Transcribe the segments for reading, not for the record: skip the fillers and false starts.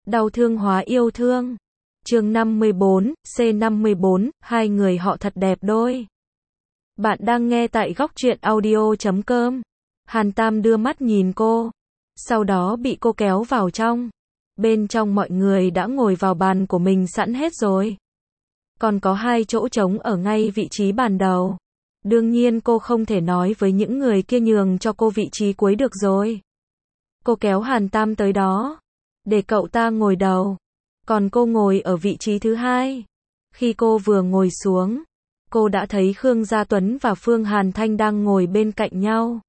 Đau thương hóa yêu thương. Chương 54, C54, hai người họ thật đẹp đôi. Bạn đang nghe tại góc truyện audio.com. Hàn Tam đưa mắt nhìn cô, sau đó bị cô kéo vào trong. Bên trong mọi người đã ngồi vào bàn của mình sẵn hết rồi. Còn có 2 chỗ trống ở ngay vị trí bàn đầu. Đương nhiên cô không thể nói với những người kia nhường cho cô vị trí cuối được rồi. Cô kéo Hàn Tam tới đó, để cậu ta ngồi đầu, còn cô ngồi ở vị trí thứ 2. Khi cô vừa ngồi xuống, cô đã thấy Khương Gia Tuấn và Phương Hàn Thanh đang ngồi bên cạnh nhau.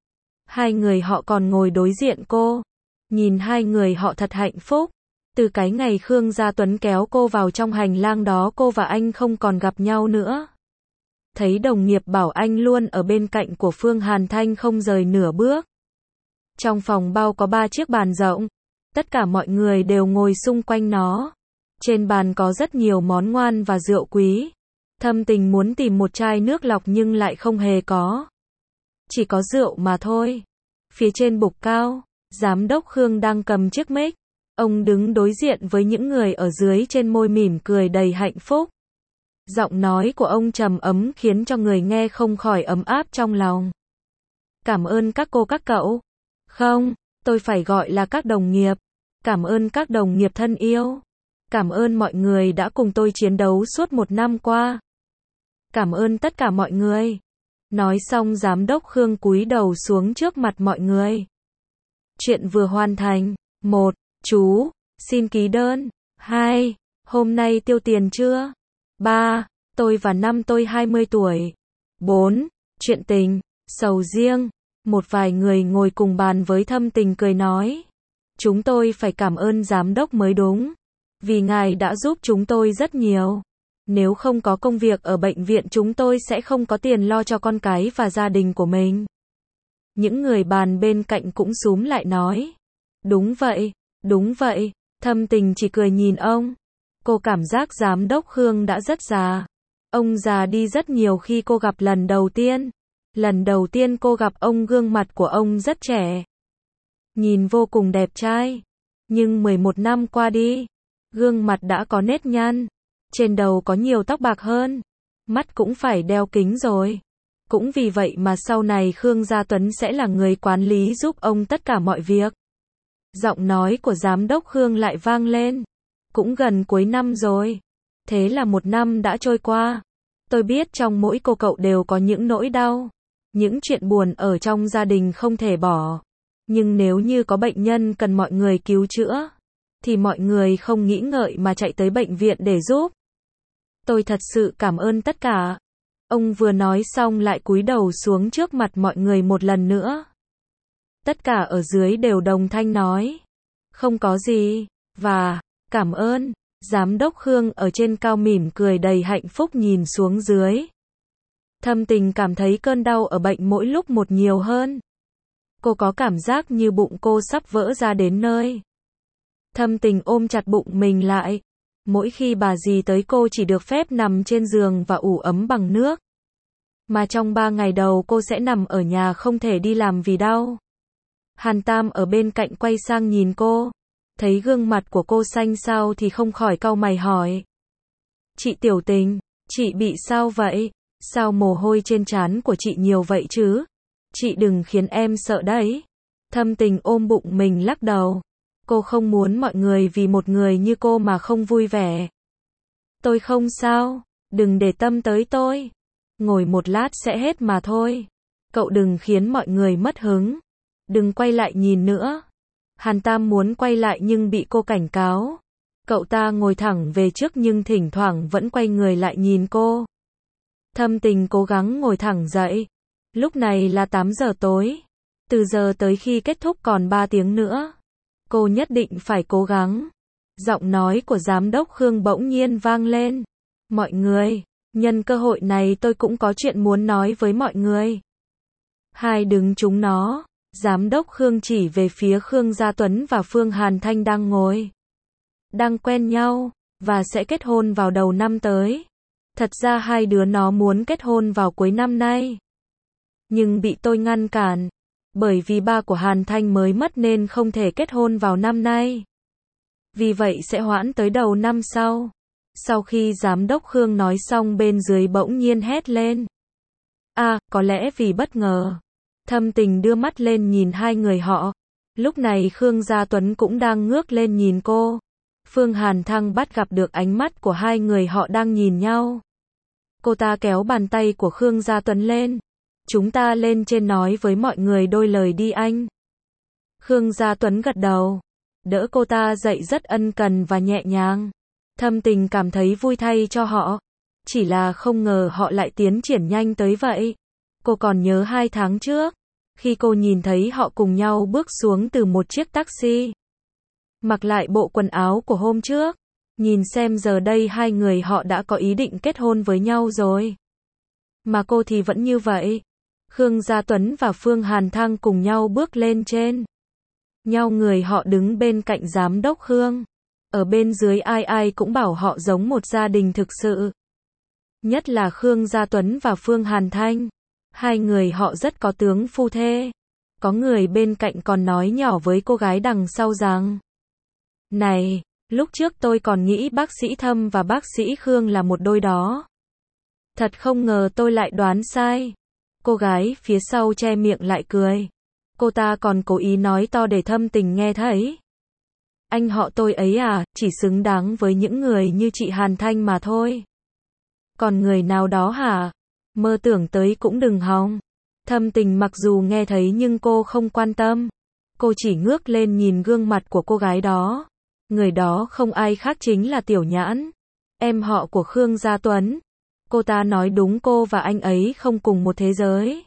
Hai người họ còn ngồi đối diện cô. Nhìn hai người họ thật hạnh phúc. Từ cái ngày Khương Gia Tuấn kéo cô vào trong hành lang đó, cô và anh không còn gặp nhau nữa. Thấy đồng nghiệp bảo anh luôn ở bên cạnh của Phương Hàn Thanh không rời nửa bước. Trong phòng bao có 3 chiếc bàn rộng. Tất cả mọi người đều ngồi xung quanh nó. Trên bàn có rất nhiều món ngoan và rượu quý. Thâm Tình muốn tìm một chai nước lọc nhưng lại không hề có. Chỉ có rượu mà thôi. Phía trên bục cao, Giám đốc Khương đang cầm chiếc mic. Ông đứng đối diện với những người ở dưới, trên môi mỉm cười đầy hạnh phúc. Giọng nói của ông trầm ấm khiến cho người nghe không khỏi ấm áp trong lòng. Cảm ơn các cô các cậu. Không, tôi phải gọi là các đồng nghiệp. Cảm ơn các đồng nghiệp thân yêu. Cảm ơn mọi người đã cùng tôi chiến đấu suốt 1 năm qua. Cảm ơn tất cả mọi người. Nói xong Giám đốc Khương cúi đầu xuống trước mặt mọi người. Chuyện vừa hoàn thành. 1. Chú, xin ký đơn. 2. Hôm nay tiêu tiền chưa? 3. Tôi và năm tôi 20 tuổi. 4. Chuyện tình, sầu riêng. Một vài người ngồi cùng bàn với Thâm Tình cười nói. Chúng tôi phải cảm ơn giám đốc mới đúng. Vì ngài đã giúp chúng tôi rất nhiều. Nếu không có công việc ở bệnh viện chúng tôi sẽ không có tiền lo cho con cái và gia đình của mình. Những người bàn bên cạnh cũng xúm lại nói. Đúng vậy, đúng vậy. Thâm Tình chỉ cười nhìn ông. Cô cảm giác giám đốc Khương đã rất già. Ông già đi rất nhiều khi cô gặp lần đầu tiên. Lần đầu tiên cô gặp ông, gương mặt của ông rất trẻ. Nhìn vô cùng đẹp trai. Nhưng 11 năm qua đi, gương mặt đã có nếp nhăn. Trên đầu có nhiều tóc bạc hơn. Mắt cũng phải đeo kính rồi. Cũng vì vậy mà sau này Khương Gia Tuấn sẽ là người quản lý giúp ông tất cả mọi việc. Giọng nói của giám đốc Khương lại vang lên. Cũng gần cuối năm rồi. Thế là 1 năm đã trôi qua. Tôi biết trong mỗi cô cậu đều có những nỗi đau. Những chuyện buồn ở trong gia đình không thể bỏ. Nhưng nếu như có bệnh nhân cần mọi người cứu chữa, thì mọi người không nghĩ ngợi mà chạy tới bệnh viện để giúp. Tôi thật sự cảm ơn tất cả. Ông vừa nói xong lại cúi đầu xuống trước mặt mọi người một lần nữa. Tất cả ở dưới đều đồng thanh nói. Không có gì. Và, cảm ơn. Giám đốc Khương ở trên cao mỉm cười đầy hạnh phúc nhìn xuống dưới. Thâm Tình cảm thấy cơn đau ở bệnh mỗi lúc một nhiều hơn. Cô có cảm giác như bụng cô sắp vỡ ra đến nơi. Thâm Tình ôm chặt bụng mình lại. Mỗi khi bà dì tới cô chỉ được phép nằm trên giường và ủ ấm bằng nước. Mà trong 3 ngày đầu cô sẽ nằm ở nhà không thể đi làm vì đau. Hàn Tam ở bên cạnh quay sang nhìn cô. Thấy gương mặt của cô xanh xao thì không khỏi cau mày hỏi. Chị Tiểu Tình, chị bị sao vậy? Sao mồ hôi trên trán của chị nhiều vậy chứ? Chị đừng khiến em sợ đấy. Thâm Tình ôm bụng mình lắc đầu. Cô không muốn mọi người vì một người như cô mà không vui vẻ. Tôi không sao, đừng để tâm tới tôi. Ngồi một lát sẽ hết mà thôi. Cậu đừng khiến mọi người mất hứng. Đừng quay lại nhìn nữa. Hàn Tam muốn quay lại nhưng bị cô cảnh cáo. Cậu ta ngồi thẳng về trước nhưng thỉnh thoảng vẫn quay người lại nhìn cô. Thâm Tình cố gắng ngồi thẳng dậy. Lúc này là 8 giờ tối. Từ giờ tới khi kết thúc còn 3 tiếng nữa. Cô nhất định phải cố gắng. Giọng nói của giám đốc Khương bỗng nhiên vang lên. Mọi người, nhân cơ hội này tôi cũng có chuyện muốn nói với mọi người. Hai đứng chúng nó. Giám đốc Khương chỉ về phía Khương Gia Tuấn và Phương Hàn Thanh đang ngồi. Đang quen nhau, và sẽ kết hôn vào đầu năm tới. Thật ra hai đứa nó muốn kết hôn vào cuối năm nay. Nhưng bị tôi ngăn cản. Bởi vì ba của Hàn Thanh mới mất nên không thể kết hôn vào năm nay. Vì vậy sẽ hoãn tới đầu năm sau. Sau khi giám đốc Khương nói xong bên dưới bỗng nhiên hét lên. Có lẽ vì bất ngờ. Thâm Tình đưa mắt lên nhìn hai người họ. Lúc này Khương Gia Tuấn cũng đang ngước lên nhìn cô. Phương Hàn Thăng bắt gặp được ánh mắt của hai người họ đang nhìn nhau. Cô ta kéo bàn tay của Khương Gia Tuấn lên. Chúng ta lên trên nói với mọi người đôi lời đi anh. Khương Gia Tuấn gật đầu. Đỡ cô ta dậy rất ân cần và nhẹ nhàng. Thâm Tình cảm thấy vui thay cho họ. Chỉ là không ngờ họ lại tiến triển nhanh tới vậy. Cô còn nhớ 2 tháng trước. Khi cô nhìn thấy họ cùng nhau bước xuống từ một chiếc taxi. Mặc lại bộ quần áo của hôm trước. Nhìn xem giờ đây hai người họ đã có ý định kết hôn với nhau rồi. Mà cô thì vẫn như vậy. Khương Gia Tuấn và Phương Hàn Thăng cùng nhau bước lên trên. Nhau người họ đứng bên cạnh giám đốc Khương. Ở bên dưới ai ai cũng bảo họ giống một gia đình thực sự. Nhất là Khương Gia Tuấn và Phương Hàn Thanh. Hai người họ rất có tướng phu thê. Có người bên cạnh còn nói nhỏ với cô gái đằng sau rằng. Này, lúc trước tôi còn nghĩ bác sĩ Thâm và bác sĩ Khương là một đôi đó. Thật không ngờ tôi lại đoán sai. Cô gái phía sau che miệng lại cười. Cô ta còn cố ý nói to để Thâm Tình nghe thấy. Anh họ tôi ấy chỉ xứng đáng với những người như chị Hàn Thanh mà thôi. Còn người nào đó hả? Mơ tưởng tới cũng đừng hòng. Thâm Tình mặc dù nghe thấy nhưng cô không quan tâm. Cô chỉ ngước lên nhìn gương mặt của cô gái đó. Người đó không ai khác chính là Tiểu Nhãn, em họ của Khương Gia Tuấn. Cô ta nói đúng, cô và anh ấy không cùng một thế giới.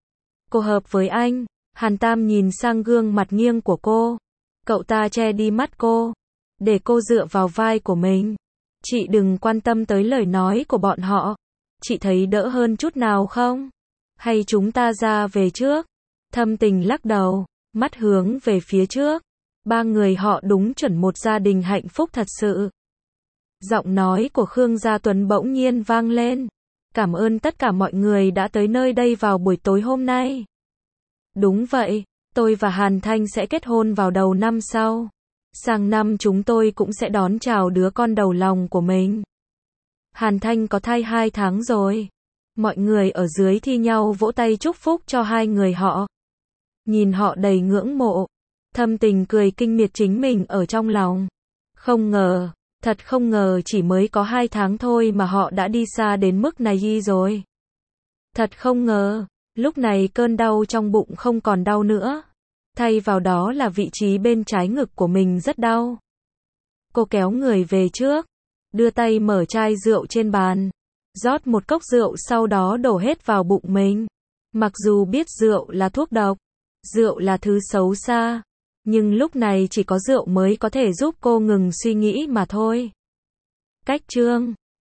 Cô hợp với anh. Hàn Tam nhìn sang gương mặt nghiêng của cô. Cậu ta che đi mắt cô, để cô dựa vào vai của mình. Chị đừng quan tâm tới lời nói của bọn họ. Chị thấy đỡ hơn chút nào không? Hay chúng ta ra về trước? Thâm Tình lắc đầu, mắt hướng về phía trước. Ba người họ đúng chuẩn một gia đình hạnh phúc thật sự. Giọng nói của Khương Gia Tuấn bỗng nhiên vang lên. Cảm ơn tất cả mọi người đã tới nơi đây vào buổi tối hôm nay. Đúng vậy, tôi và Hàn Thanh sẽ kết hôn vào đầu năm sau. Sang năm chúng tôi cũng sẽ đón chào đứa con đầu lòng của mình. Hàn Thanh có thai 2 tháng rồi. Mọi người ở dưới thi nhau vỗ tay chúc phúc cho hai người họ. Nhìn họ đầy ngưỡng mộ. Thâm Tình cười kinh miệt chính mình ở trong lòng. Không ngờ, thật không ngờ chỉ mới có 2 tháng thôi mà họ đã đi xa đến mức này rồi. Thật không ngờ, lúc này cơn đau trong bụng không còn đau nữa. Thay vào đó là vị trí bên trái ngực của mình rất đau. Cô kéo người về trước, đưa tay mở chai rượu trên bàn, rót một cốc rượu sau đó đổ hết vào bụng mình. Mặc dù biết rượu là thuốc độc, rượu là thứ xấu xa, nhưng lúc này chỉ có rượu mới có thể giúp cô ngừng suy nghĩ mà thôi. Cách chương